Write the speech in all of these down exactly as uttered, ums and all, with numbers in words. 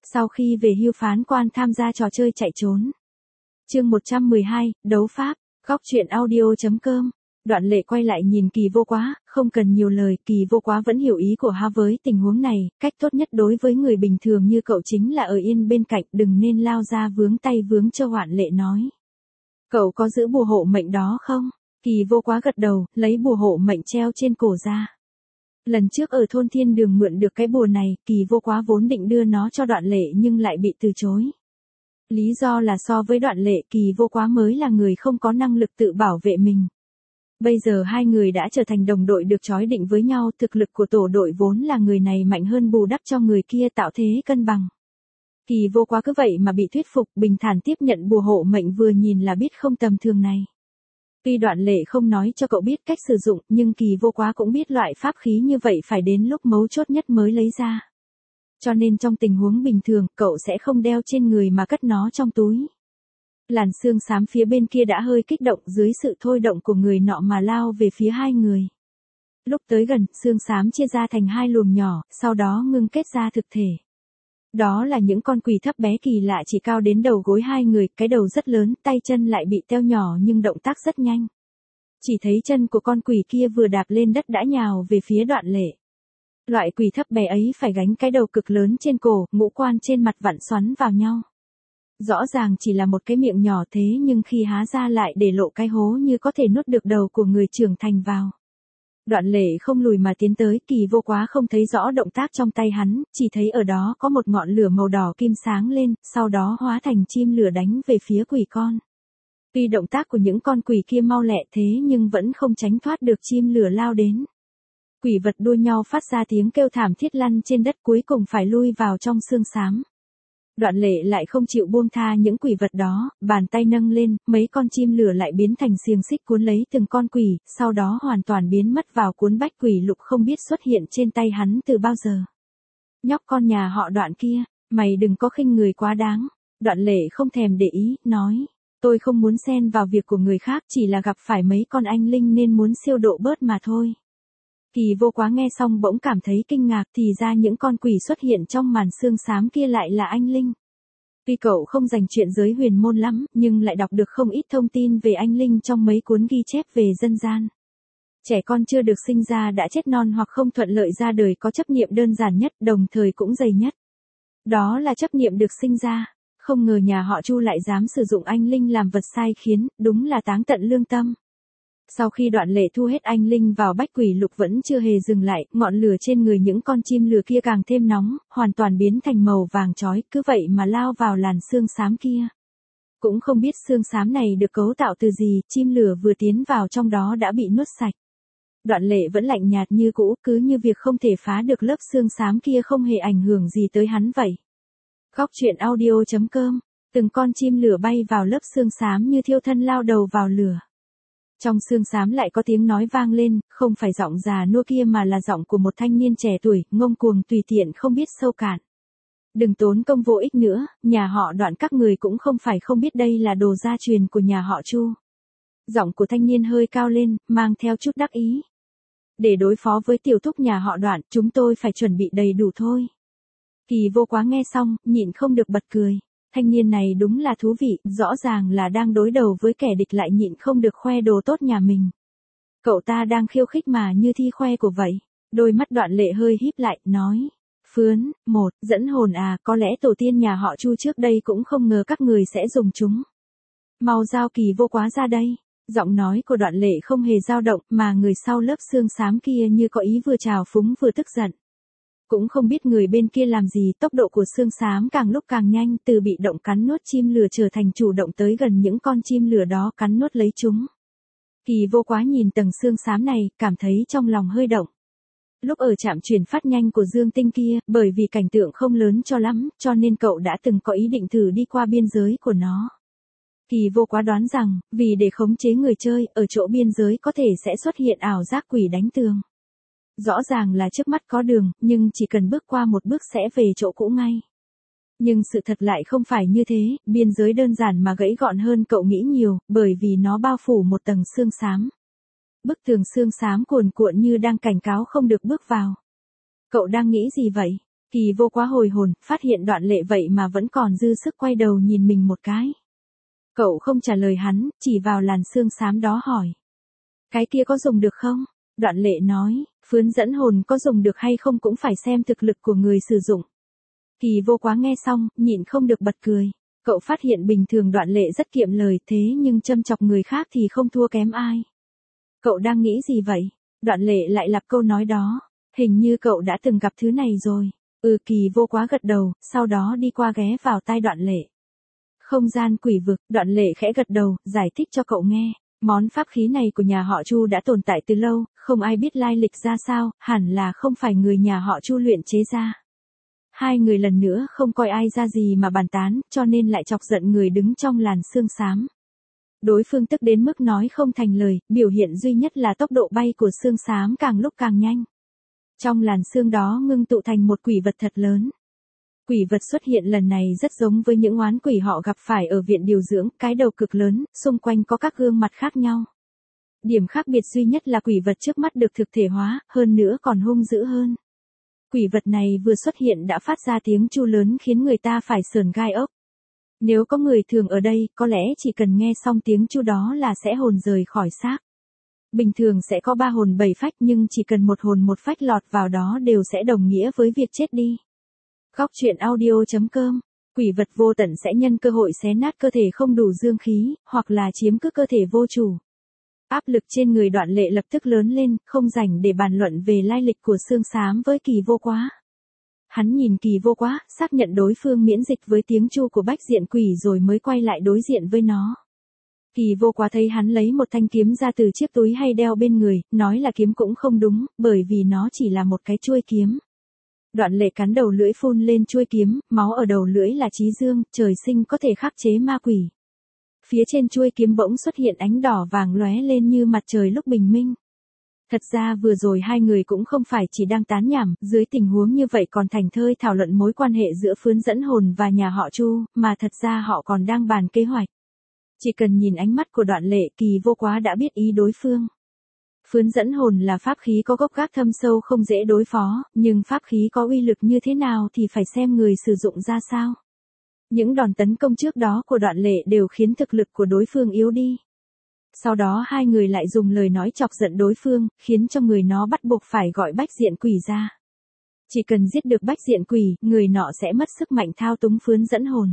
Sau khi về hưu phán quan tham gia trò chơi chạy trốn. Chương một trăm mười hai, đấu pháp, góc truyện audio chấm com. Đoạn Lệ quay lại nhìn Kỳ Vô Quá, không cần nhiều lời, Kỳ Vô Quá vẫn hiểu ý của hắn với tình huống này, cách tốt nhất đối với người bình thường như cậu chính là ở yên bên cạnh, đừng nên lao ra vướng tay vướng chân. Đoạn Lệ nói. Cậu có giữ bùa hộ mệnh đó không? Kỳ Vô Quá gật đầu, lấy bùa hộ mệnh treo trên cổ ra. Lần trước ở thôn Thiên Đường mượn được cái bùa này, Kỳ Vô Quá vốn định đưa nó cho Đoạn Lệ nhưng lại bị từ chối. Lý do là so với Đoạn Lệ, Kỳ Vô Quá mới là người không có năng lực tự bảo vệ mình. Bây giờ hai người đã trở thành đồng đội được chói định với nhau, thực lực của tổ đội vốn là người này mạnh hơn bù đắp cho người kia tạo thế cân bằng. Kỳ Vô Quá cứ vậy mà bị thuyết phục, bình thản tiếp nhận bùa hộ mệnh, vừa nhìn là biết không tầm thường này. Tuy Đoạn Lệ không nói cho cậu biết cách sử dụng, nhưng Kỳ Vô Quá cũng biết loại pháp khí như vậy phải đến lúc mấu chốt nhất mới lấy ra. Cho nên trong tình huống bình thường, cậu sẽ không đeo trên người mà cất nó trong túi. Làn xương xám phía bên kia đã hơi kích động dưới sự thôi động của người nọ mà lao về phía hai người. Lúc tới gần, xương xám chia ra thành hai luồng nhỏ, sau đó ngưng kết ra thực thể. Đó là những con quỷ thấp bé kỳ lạ chỉ cao đến đầu gối hai người, cái đầu rất lớn, tay chân lại bị teo nhỏ nhưng động tác rất nhanh. Chỉ thấy chân của con quỷ kia vừa đạp lên đất đã nhào về phía Đoạn Lệ. Loại quỷ thấp bé ấy phải gánh cái đầu cực lớn trên cổ, ngũ quan trên mặt vặn xoắn vào nhau. Rõ ràng chỉ là một cái miệng nhỏ thế nhưng khi há ra lại để lộ cái hố như có thể nuốt được đầu của người trưởng thành vào. Đoạn Lệ không lùi mà tiến tới, Kỳ Vô Quá không thấy rõ động tác trong tay hắn, chỉ thấy ở đó có một ngọn lửa màu đỏ kim sáng lên, sau đó hóa thành chim lửa đánh về phía quỷ con. Tuy động tác của những con quỷ kia mau lẹ thế nhưng vẫn không tránh thoát được chim lửa lao đến. Quỷ vật đua nhau phát ra tiếng kêu thảm thiết lăn trên đất, cuối cùng phải lui vào trong xương xám. Đoạn Lệ lại không chịu buông tha những quỷ vật đó, bàn tay nâng lên, mấy con chim lửa lại biến thành xiềng xích cuốn lấy từng con quỷ, sau đó hoàn toàn biến mất vào cuốn bách quỷ lục không biết xuất hiện trên tay hắn từ bao giờ. Nhóc con nhà họ Đoạn kia, mày đừng có khinh người quá đáng. Đoạn Lệ không thèm để ý, nói, tôi không muốn xen vào việc của người khác, chỉ là gặp phải mấy con anh linh nên muốn siêu độ bớt mà thôi. Kỳ Vô Quá nghe xong bỗng cảm thấy kinh ngạc, thì ra những con quỷ xuất hiện trong màn xương xám kia lại là anh linh. Tuy cậu không dành chuyện giới huyền môn lắm, nhưng lại đọc được không ít thông tin về anh linh trong mấy cuốn ghi chép về dân gian. Trẻ con chưa được sinh ra đã chết non hoặc không thuận lợi ra đời có chấp niệm đơn giản nhất, đồng thời cũng dày nhất. Đó là chấp niệm được sinh ra. Không ngờ nhà họ Chu lại dám sử dụng anh linh làm vật sai khiến, đúng là táng tận lương tâm. Sau khi Đoạn Lệ thu hết anh linh vào bách quỷ lục vẫn chưa hề dừng lại, ngọn lửa trên người những con chim lửa kia càng thêm nóng, hoàn toàn biến thành màu vàng chói, cứ vậy mà lao vào làn xương xám kia. Cũng không biết xương xám này được cấu tạo từ gì, chim lửa vừa tiến vào trong đó đã bị nuốt sạch. Đoạn Lệ vẫn lạnh nhạt như cũ, cứ như việc không thể phá được lớp xương xám kia không hề ảnh hưởng gì tới hắn vậy. Góc truyện audio chấm com, từng con chim lửa bay vào lớp xương xám như thiêu thân lao đầu vào lửa. Trong xương xám lại có tiếng nói vang lên, không phải giọng già nua kia mà là giọng của một thanh niên trẻ tuổi, ngông cuồng tùy tiện không biết sâu cạn. Đừng tốn công vô ích nữa, nhà họ Đoạn các người cũng không phải không biết đây là đồ gia truyền của nhà họ Chu. Giọng của thanh niên hơi cao lên, mang theo chút đắc ý. Để đối phó với tiểu thúc nhà họ Đoạn, chúng tôi phải chuẩn bị đầy đủ thôi. Kỳ Vô Quá nghe xong, nhịn không được bật cười. Thanh niên này đúng là thú vị, rõ ràng là đang đối đầu với kẻ địch lại nhịn không được khoe đồ tốt nhà mình. Cậu ta đang khiêu khích mà như thi khoe của vậy. Đôi mắt Đoạn Lệ hơi híp lại, nói. Phướn, một, dẫn hồn à, có lẽ tổ tiên nhà họ Chu trước đây cũng không ngờ các người sẽ dùng chúng. Mau giao Kỳ Vô Quá ra đây. Giọng nói của Đoạn Lệ không hề dao động, mà người sau lớp xương xám kia như có ý vừa trào phúng vừa tức giận. Cũng không biết người bên kia làm gì, tốc độ của xương xám càng lúc càng nhanh, từ bị động cắn nuốt chim lửa trở thành chủ động tới gần những con chim lửa đó cắn nuốt lấy chúng. Kỳ Vô Quá nhìn tầng xương xám này, cảm thấy trong lòng hơi động. Lúc ở trạm chuyển phát nhanh của Dương Tinh kia, bởi vì cảnh tượng không lớn cho lắm, cho nên cậu đã từng có ý định thử đi qua biên giới của nó. Kỳ Vô Quá đoán rằng, vì để khống chế người chơi, ở chỗ biên giới có thể sẽ xuất hiện ảo giác quỷ đánh tường. Rõ ràng là trước mắt có đường, nhưng chỉ cần bước qua một bước sẽ về chỗ cũ ngay. Nhưng sự thật lại không phải như thế, biên giới đơn giản mà gãy gọn hơn cậu nghĩ nhiều, bởi vì nó bao phủ một tầng xương xám. Bức tường xương xám cuồn cuộn như đang cảnh cáo không được bước vào. Cậu đang nghĩ gì vậy? Kỳ vô quá hồi hồn, phát hiện Đoạn Lệ vậy mà vẫn còn dư sức quay đầu nhìn mình một cái. Cậu không trả lời hắn, chỉ vào làn xương xám đó hỏi. Cái kia có dùng được không? Đoạn Lệ nói, phướn dẫn hồn có dùng được hay không cũng phải xem thực lực của người sử dụng. Kỳ vô quá nghe xong, nhịn không được bật cười. Cậu phát hiện bình thường Đoạn Lệ rất kiệm lời thế nhưng châm chọc người khác thì không thua kém ai. Cậu đang nghĩ gì vậy? Đoạn Lệ lại lặp câu nói đó. Hình như cậu đã từng gặp thứ này rồi. Ừ, Kỳ vô quá gật đầu, sau đó đi qua ghé vào tai Đoạn Lệ. Không gian quỷ vực, Đoạn Lệ khẽ gật đầu, giải thích cho cậu nghe. Món pháp khí này của nhà họ Chu đã tồn tại từ lâu, không ai biết lai lịch ra sao, hẳn là không phải người nhà họ Chu luyện chế ra. Hai người lần nữa không coi ai ra gì mà bàn tán, cho nên lại chọc giận người đứng trong làn xương xám. Đối phương tức đến mức nói không thành lời, biểu hiện duy nhất là tốc độ bay của xương xám càng lúc càng nhanh. Trong làn xương đó ngưng tụ thành một quỷ vật thật lớn. Quỷ vật xuất hiện lần này rất giống với những oán quỷ họ gặp phải ở viện điều dưỡng, cái đầu cực lớn, xung quanh có các gương mặt khác nhau. Điểm khác biệt duy nhất là quỷ vật trước mắt được thực thể hóa, hơn nữa còn hung dữ hơn. Quỷ vật này vừa xuất hiện đã phát ra tiếng chu lớn khiến người ta phải sởn gai ốc. Nếu có người thường ở đây, có lẽ chỉ cần nghe xong tiếng chu đó là sẽ hồn rời khỏi xác. Bình thường sẽ có ba hồn bảy phách nhưng chỉ cần một hồn một phách lọt vào đó đều sẽ đồng nghĩa với việc chết đi. Góc truyện audio chấm com. Quỷ vật vô tận sẽ nhân cơ hội xé nát cơ thể không đủ dương khí, hoặc là chiếm cứ cơ thể vô chủ. Áp lực trên người Đoạn Lệ lập tức lớn lên, không rảnh để bàn luận về lai lịch của xương xám với Kỳ vô quá. Hắn nhìn Kỳ vô quá, xác nhận đối phương miễn dịch với tiếng chu của bách diện quỷ rồi mới quay lại đối diện với nó. Kỳ vô quá thấy hắn lấy một thanh kiếm ra từ chiếc túi hay đeo bên người, nói là kiếm cũng không đúng, bởi vì nó chỉ là một cái chuôi kiếm. Đoạn Lệ cắn đầu lưỡi phun lên chuôi kiếm, máu ở đầu lưỡi là chí dương, trời sinh có thể khắc chế ma quỷ. Phía trên chuôi kiếm bỗng xuất hiện ánh đỏ vàng lóe lên như mặt trời lúc bình minh. Thật ra vừa rồi hai người cũng không phải chỉ đang tán nhảm, dưới tình huống như vậy còn thành thơi thảo luận mối quan hệ giữa phướn dẫn hồn và nhà họ Chu, mà thật ra họ còn đang bàn kế hoạch. Chỉ cần nhìn ánh mắt của Đoạn Lệ, Kỳ vô quá đã biết ý đối phương. Phướn dẫn hồn là pháp khí có gốc gác thâm sâu không dễ đối phó, nhưng pháp khí có uy lực như thế nào thì phải xem người sử dụng ra sao. Những đòn tấn công trước đó của Đoạn Lệ đều khiến thực lực của đối phương yếu đi. Sau đó hai người lại dùng lời nói chọc giận đối phương, khiến cho người nó bắt buộc phải gọi bách diện quỷ ra. Chỉ cần giết được bách diện quỷ, người nọ sẽ mất sức mạnh thao túng phướn dẫn hồn.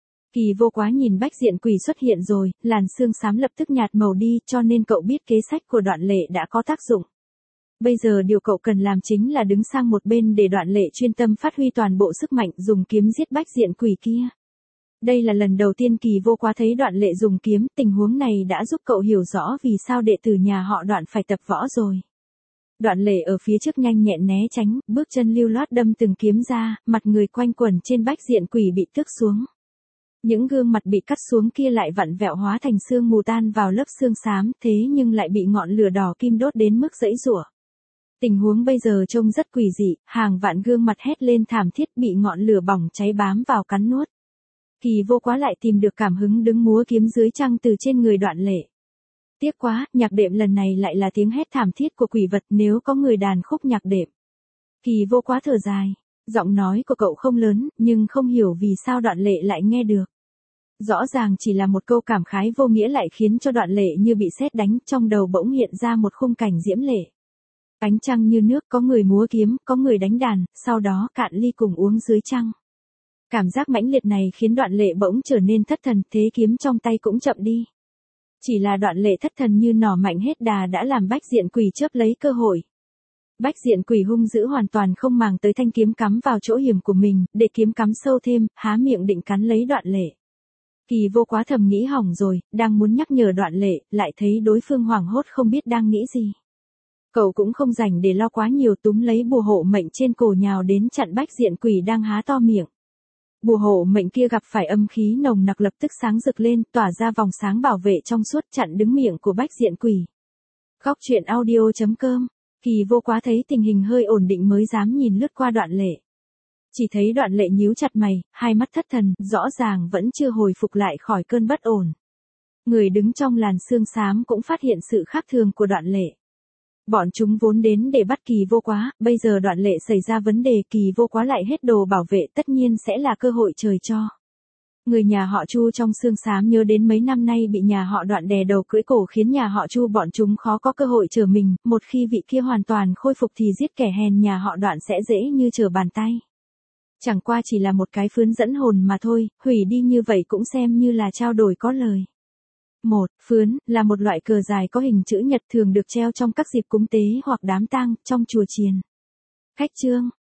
Kỳ vô quá nhìn bách diện quỷ xuất hiện rồi, làn xương xám lập tức nhạt màu đi, cho nên cậu biết kế sách của Đoạn Lệ đã có tác dụng. Bây giờ điều cậu cần làm chính là đứng sang một bên để Đoạn Lệ chuyên tâm phát huy toàn bộ sức mạnh dùng kiếm giết bách diện quỷ kia. Đây là lần đầu tiên Kỳ vô quá thấy Đoạn Lệ dùng kiếm, tình huống này đã giúp cậu hiểu rõ vì sao đệ tử nhà họ Đoạn phải tập võ rồi. Đoạn Lệ ở phía trước nhanh nhẹn né tránh, bước chân lưu loát đâm từng kiếm ra, mặt người quanh quẩn trên bách diện quỷ bị tước xuống. Những gương mặt bị cắt xuống kia lại vặn vẹo hóa thành xương mù tan vào lớp xương xám, thế nhưng lại bị ngọn lửa đỏ kim đốt đến mức giãy giụa. Tình huống bây giờ trông rất quỷ dị, hàng vạn gương mặt hét lên thảm thiết bị ngọn lửa bỏng cháy bám vào cắn nuốt. Kỳ vô quá lại tìm được cảm hứng đứng múa kiếm dưới trăng từ trên người Đoạn Lệ. Tiếc quá, nhạc đệm lần này lại là tiếng hét thảm thiết của quỷ vật nếu có người đàn khúc nhạc đệm. Kỳ vô quá thở dài, giọng nói của cậu không lớn, nhưng không hiểu vì sao Đoạn Lệ lại nghe được. Rõ ràng chỉ là một câu cảm khái vô nghĩa lại khiến cho Đoạn Lệ như bị sét đánh, trong đầu bỗng hiện ra một khung cảnh diễm lệ. Ánh trăng như nước, có người múa kiếm, có người đánh đàn, sau đó cạn ly cùng uống dưới trăng. Cảm giác mãnh liệt này khiến Đoạn Lệ bỗng trở nên thất thần, thế kiếm trong tay cũng chậm đi. Chỉ là Đoạn Lệ thất thần như nỏ mạnh hết đà đã làm bách diện quỷ chớp lấy cơ hội. Bách diện quỷ hung dữ hoàn toàn không màng tới thanh kiếm cắm vào chỗ hiểm của mình, để kiếm cắm sâu thêm, há miệng định cắn lấy Đoạn Lệ. Kỳ vô quá thầm nghĩ hỏng rồi, đang muốn nhắc nhở Đoạn Lệ, lại thấy đối phương hoảng hốt không biết đang nghĩ gì. Cậu cũng không rảnh để lo quá nhiều, túm lấy bùa hộ mệnh trên cổ nhào đến chặn bách diện quỷ đang há to miệng. Bùa hộ mệnh kia gặp phải âm khí nồng nặc lập tức sáng rực lên, tỏa ra vòng sáng bảo vệ trong suốt chặn đứng miệng của bách diện quỷ. Góc truyện audio chấm com. Kỳ vô quá thấy tình hình hơi ổn định mới dám nhìn lướt qua Đoạn Lệ. Chỉ thấy Đoạn Lệ nhíu chặt mày, hai mắt thất thần, rõ ràng vẫn chưa hồi phục lại khỏi cơn bất ổn. Người đứng trong làn xương xám cũng phát hiện sự khác thường của Đoạn Lệ. Bọn chúng vốn đến để bắt Kỳ Vô Quá, bây giờ Đoạn Lệ xảy ra vấn đề, Kỳ Vô Quá lại hết đồ bảo vệ, tất nhiên sẽ là cơ hội trời cho. Người nhà họ Chu trong xương xám nhớ đến mấy năm nay bị nhà họ Đoạn đè đầu cưỡi cổ khiến nhà họ Chu bọn chúng khó có cơ hội trở mình, một khi vị kia hoàn toàn khôi phục thì giết kẻ hèn nhà họ Đoạn sẽ dễ như trở bàn tay. Chẳng qua chỉ là một cái phướn dẫn hồn mà thôi, hủy đi như vậy cũng xem như là trao đổi có lời. Một, phướn, là một loại cờ dài có hình chữ nhật thường được treo trong các dịp cúng tế hoặc đám tang, trong chùa chiền. Khách chương,